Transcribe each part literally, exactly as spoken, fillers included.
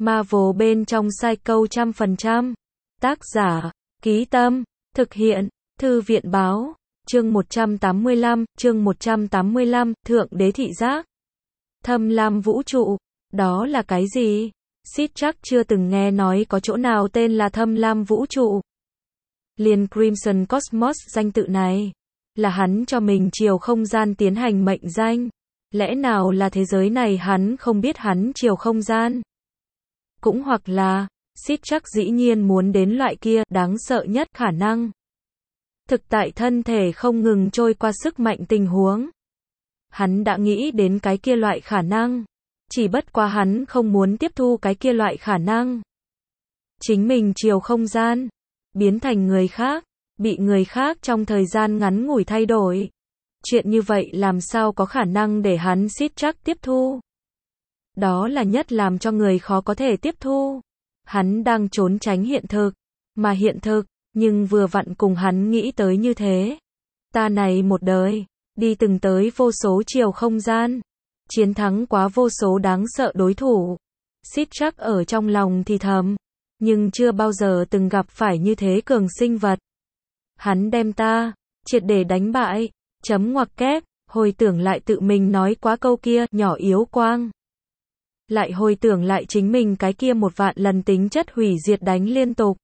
Marvel bên trong Psycho trăm phần trăm. Tác giả, Ký Tâm, thực hiện, Thư viện Báo, chương một trăm tám mươi lăm, chương một trăm tám mươi lăm, Thượng Đế Thị Giác. Thâm lam vũ trụ, đó là cái gì? Sid chắc chưa từng nghe nói có chỗ nào tên là thâm lam vũ trụ. Liền Crimson Cosmos danh tự này, là hắn cho mình chiều không gian tiến hành mệnh danh. Lẽ nào là thế giới này hắn không biết hắn chiều không gian? Cũng hoặc là, Sid chắc dĩ nhiên muốn đến loại kia đáng sợ nhất khả năng. Thực tại thân thể không ngừng trôi qua sức mạnh tình huống. Hắn đã nghĩ đến cái kia loại khả năng. Chỉ bất quá hắn không muốn tiếp thu cái kia loại khả năng. Chính mình chiều không gian, biến thành người khác, bị người khác trong thời gian ngắn ngủi thay đổi. Chuyện như vậy làm sao có khả năng để hắn Sid chắc tiếp thu? Đó là nhất làm cho người khó có thể tiếp thu. Hắn đang trốn tránh hiện thực, mà hiện thực, nhưng vừa vặn cùng hắn nghĩ tới như thế. Ta này một đời, đi từng tới vô số chiều không gian, chiến thắng quá vô số đáng sợ đối thủ. Sid chắc ở trong lòng thì thầm, nhưng chưa bao giờ từng gặp phải như thế cường sinh vật. Hắn đem ta, triệt để đánh bại, chấm ngoặc kép, hồi tưởng lại tự mình nói quá câu kia, nhỏ yếu quang. Lại hồi tưởng lại chính mình cái kia một vạn lần tính chất hủy diệt đánh liên tục.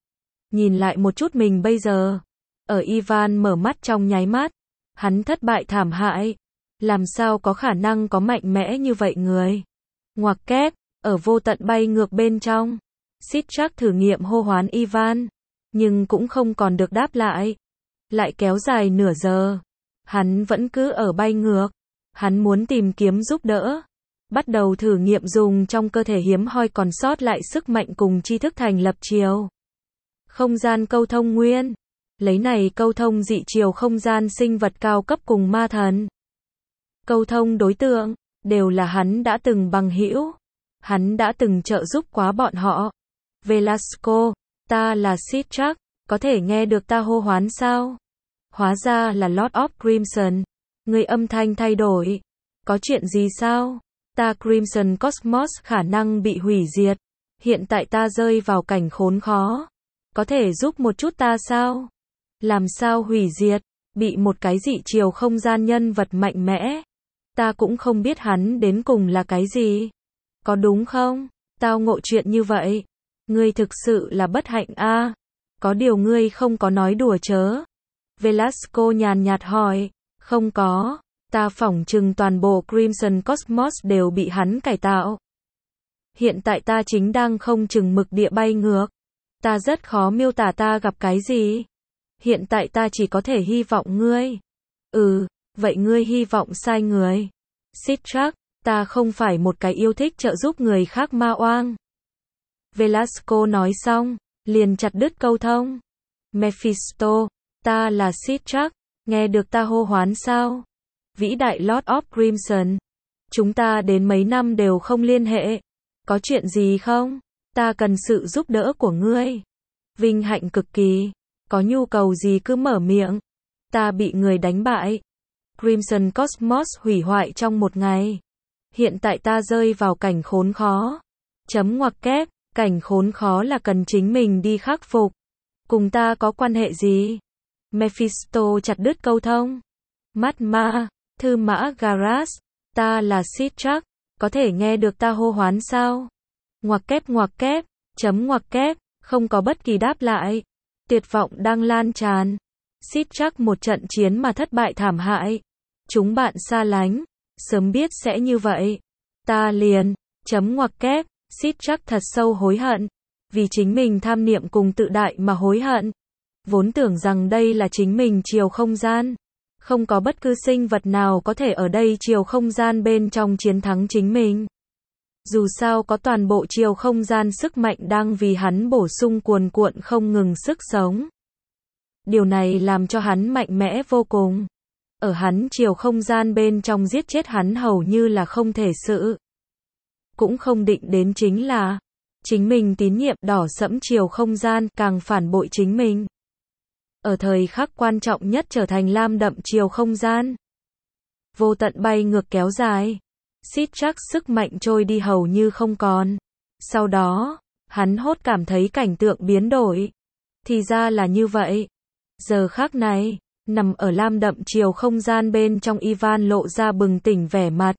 Nhìn lại một chút mình bây giờ. Ở Ivan mở mắt trong nháy mắt. Hắn thất bại thảm hại. Làm sao có khả năng có mạnh mẽ như vậy người. Ngoặc kép, ở vô tận bay ngược bên trong. Sid chắc thử nghiệm hô hoán Ivan. Nhưng cũng không còn được đáp lại. Lại kéo dài nửa giờ. Hắn vẫn cứ ở bay ngược. Hắn muốn tìm kiếm giúp đỡ. Bắt đầu thử nghiệm dùng trong cơ thể hiếm hoi còn sót lại sức mạnh cùng tri thức thành lập chiều không gian câu thông nguyên. Lấy này câu thông dị chiều không gian sinh vật cao cấp cùng ma thần. Câu thông đối tượng, đều là hắn đã từng bằng hữu. Hắn đã từng trợ giúp quá bọn họ. Velasco, ta là Sid chắc, có thể nghe được ta hô hoán sao? Hóa ra là Lord of Crimson. Người âm thanh thay đổi. Có chuyện gì sao? Ta Crimson Cosmos khả năng bị hủy diệt. Hiện tại ta rơi vào cảnh khốn khó. Có thể giúp một chút ta sao? Làm sao hủy diệt? Bị một cái dị chiều không gian nhân vật mạnh mẽ. Ta cũng không biết hắn đến cùng là cái gì. Có đúng không? Tao ngộ chuyện như vậy. Ngươi thực sự là bất hạnh a. À? Có điều ngươi không có nói đùa chớ. Velasco nhàn nhạt hỏi. Không có. Ta phỏng chừng toàn bộ Crimson Cosmos đều bị hắn cải tạo. Hiện tại ta chính đang không chừng mực địa bay ngược. Ta rất khó miêu tả ta gặp cái gì. Hiện tại ta chỉ có thể hy vọng ngươi. Ừ, vậy ngươi hy vọng sai người. Sid chắc, ta không phải một cái yêu thích trợ giúp người khác ma oang. Velasco nói xong, liền chặt đứt câu thông. Mephisto, ta là Sid chắc, nghe được ta hô hoán sao? Vĩ đại Lord of Crimson. Chúng ta đến mấy năm đều không liên hệ. Có chuyện gì không? Ta cần sự giúp đỡ của ngươi. Vinh hạnh cực kỳ. Có nhu cầu gì cứ mở miệng. Ta bị người đánh bại. Crimson Cosmos hủy hoại trong một ngày. Hiện tại ta rơi vào cảnh khốn khó. Chấm ngoặc kép, cảnh khốn khó là cần chính mình đi khắc phục. Cùng ta có quan hệ gì? Mephisto chặt đứt câu thông. Mắt ma. Thư mã Garas, ta là Sid chắc, có thể nghe được ta hô hoán sao? Ngoặc kép ngoặc kép, chấm ngoặc kép, không có bất kỳ đáp lại. Tuyệt vọng đang lan tràn. Sid chắc một trận chiến mà thất bại thảm hại. Chúng bạn xa lánh, sớm biết sẽ như vậy. Ta liền, chấm ngoặc kép, Sid chắc thật sâu hối hận. Vì chính mình tham niệm cùng tự đại mà hối hận. Vốn tưởng rằng đây là chính mình chiều không gian. Không có bất cứ sinh vật nào có thể ở đây chiều không gian bên trong chiến thắng chính mình. Dù sao có toàn bộ chiều không gian sức mạnh đang vì hắn bổ sung cuồn cuộn không ngừng sức sống. Điều này làm cho hắn mạnh mẽ vô cùng. Ở hắn chiều không gian bên trong giết chết hắn hầu như là không thể sự. Cũng không định đến chính là chính mình tín nhiệm đỏ sẫm chiều không gian càng phản bội chính mình. Ở thời khắc quan trọng nhất trở thành lam đậm chiều không gian. Vô tận bay ngược kéo dài. Sid chắc sức mạnh trôi đi hầu như không còn. Sau đó, hắn hốt cảm thấy cảnh tượng biến đổi. Thì ra là như vậy. Giờ khắc này, nằm ở lam đậm chiều không gian bên trong Ivan lộ ra bừng tỉnh vẻ mặt.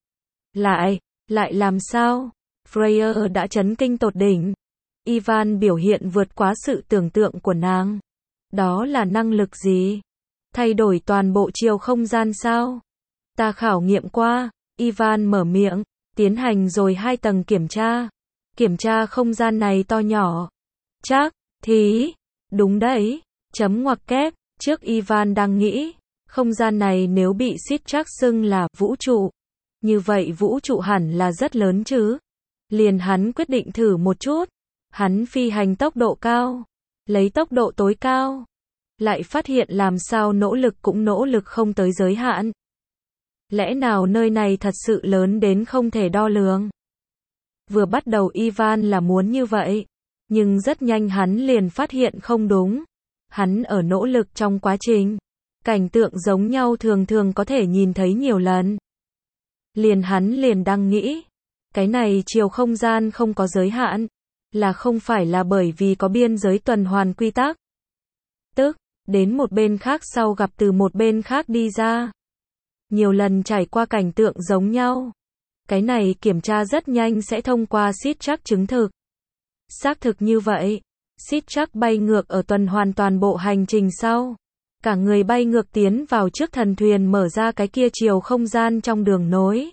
Lại, lại làm sao? Freya đã chấn kinh tột đỉnh. Ivan biểu hiện vượt quá sự tưởng tượng của nàng. Đó là năng lực gì? Thay đổi toàn bộ chiều không gian sao? Ta khảo nghiệm qua, Ivan mở miệng, tiến hành rồi hai tầng kiểm tra. Kiểm tra không gian này to nhỏ. Chắc, thì, đúng đấy, chấm ngoặc kép, trước Ivan đang nghĩ, không gian này nếu bị Sitrach xưng là vũ trụ, như vậy vũ trụ hẳn là rất lớn chứ. Liền hắn quyết định thử một chút. Hắn phi hành tốc độ cao, lấy tốc độ tối cao, lại phát hiện làm sao nỗ lực cũng nỗ lực không tới giới hạn. Lẽ nào nơi này thật sự lớn đến không thể đo lường? Vừa bắt đầu Ivan là muốn như vậy, nhưng rất nhanh hắn liền phát hiện không đúng. Hắn ở nỗ lực trong quá trình, cảnh tượng giống nhau thường thường có thể nhìn thấy nhiều lần. Liền hắn liền đang nghĩ, cái này chiều không gian không có giới hạn, là không phải là bởi vì có biên giới tuần hoàn quy tắc. Tức, đến một bên khác sau gặp từ một bên khác đi ra. Nhiều lần trải qua cảnh tượng giống nhau. Cái này kiểm tra rất nhanh sẽ thông qua Sitrach chứng thực. Xác thực như vậy, Sitrach bay ngược ở tuần hoàn toàn bộ hành trình sau. Cả người bay ngược tiến vào trước thần thuyền mở ra cái kia chiều không gian trong đường nối.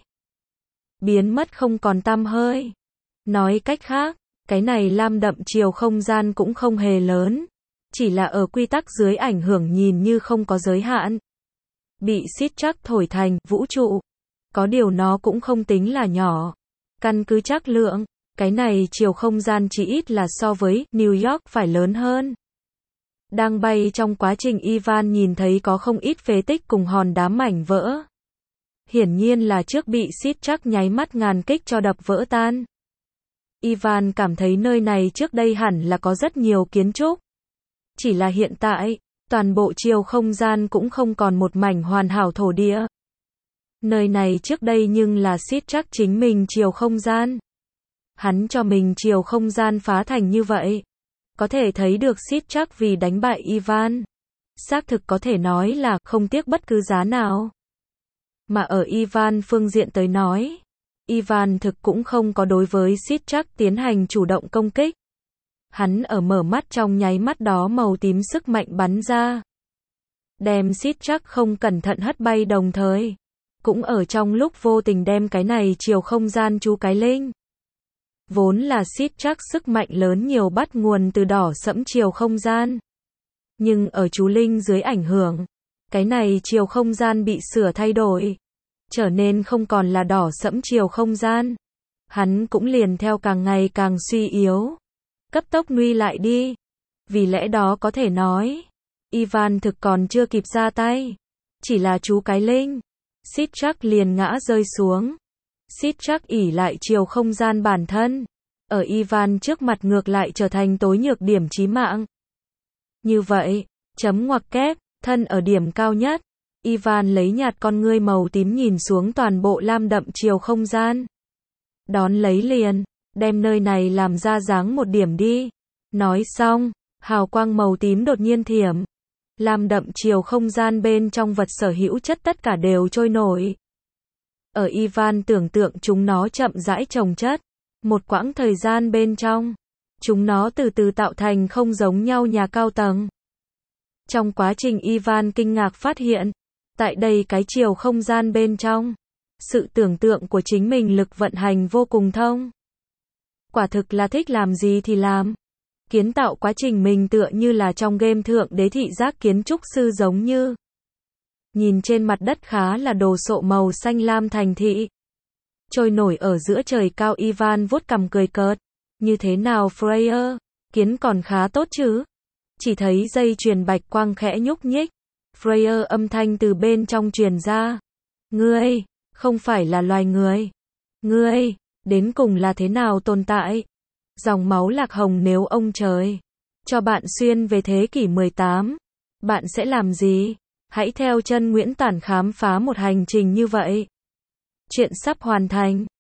Biến mất không còn tăm hơi. Nói cách khác, cái này lam đậm chiều không gian cũng không hề lớn. Chỉ là ở quy tắc dưới ảnh hưởng nhìn như không có giới hạn. Bị Sitrach thổi thành vũ trụ. Có điều nó cũng không tính là nhỏ. Căn cứ trắc lượng, cái này chiều không gian chỉ ít là so với New York phải lớn hơn. Đang bay trong quá trình Ivan nhìn thấy có không ít phế tích cùng hòn đá mảnh vỡ. Hiển nhiên là trước bị Sitrach nháy mắt ngàn kích cho đập vỡ tan. Ivan cảm thấy nơi này trước đây hẳn là có rất nhiều kiến trúc. Chỉ là hiện tại, toàn bộ chiều không gian cũng không còn một mảnh hoàn hảo thổ địa. Nơi này trước đây nhưng là Sitrach chính mình chiều không gian. Hắn cho mình chiều không gian phá thành như vậy. Có thể thấy được Sitrach vì đánh bại Ivan. Xác thực có thể nói là không tiếc bất cứ giá nào. Mà ở Ivan phương diện tới nói, Ivan thực cũng không có đối với Sitrach tiến hành chủ động công kích. Hắn ở mở mắt trong nháy mắt đó màu tím sức mạnh bắn ra. Đem Sitrach không cẩn thận hất bay đồng thời. Cũng ở trong lúc vô tình đem cái này chiều không gian chú cái linh. Vốn là Sitrach sức mạnh lớn nhiều bắt nguồn từ đỏ sẫm chiều không gian. Nhưng ở chú linh dưới ảnh hưởng, cái này chiều không gian bị sửa thay đổi. Trở nên không còn là đỏ sẫm chiều không gian. Hắn cũng liền theo càng ngày càng suy yếu. Cấp tốc nguy lại đi. Vì lẽ đó có thể nói, Ivan thực còn chưa kịp ra tay. Chỉ là chú cái linh. Sitrach liền ngã rơi xuống. Sitrach ỉ lại chiều không gian bản thân. Ở Ivan trước mặt ngược lại trở thành tối nhược điểm chí mạng. Như vậy, chấm ngoặc kép, thân ở điểm cao nhất. Ivan lấy nhạt con ngươi màu tím nhìn xuống toàn bộ lam đậm chiều không gian. Đón lấy liền, đem nơi này làm ra dáng một điểm đi. Nói xong, hào quang màu tím đột nhiên thiểm. Lam đậm chiều không gian bên trong vật sở hữu chất tất cả đều trôi nổi. Ở Ivan tưởng tượng chúng nó chậm rãi chồng chất. Một quãng thời gian bên trong, chúng nó từ từ tạo thành không giống nhau nhà cao tầng. Trong quá trình Ivan kinh ngạc phát hiện, tại đây cái chiều không gian bên trong, sự tưởng tượng của chính mình lực vận hành vô cùng thông. Quả thực là thích làm gì thì làm. Kiến tạo quá trình mình tựa như là trong game thượng đế thị giác kiến trúc sư giống như. Nhìn trên mặt đất khá là đồ sộ màu xanh lam thành thị. Trôi nổi ở giữa trời cao Ivan vuốt cằm cười cợt. Như thế nào Freya? Kiến còn khá tốt chứ? Chỉ thấy dây chuyền bạch quang khẽ nhúc nhích. Freya âm thanh từ bên trong truyền ra. Ngươi, không phải là loài người. Ngươi, đến cùng là thế nào tồn tại? Dòng máu lạc hồng nếu ông trời cho bạn xuyên về thế kỷ mười tám, bạn sẽ làm gì? Hãy theo chân Nguyễn Toản khám phá một hành trình như vậy. Chuyện sắp hoàn thành.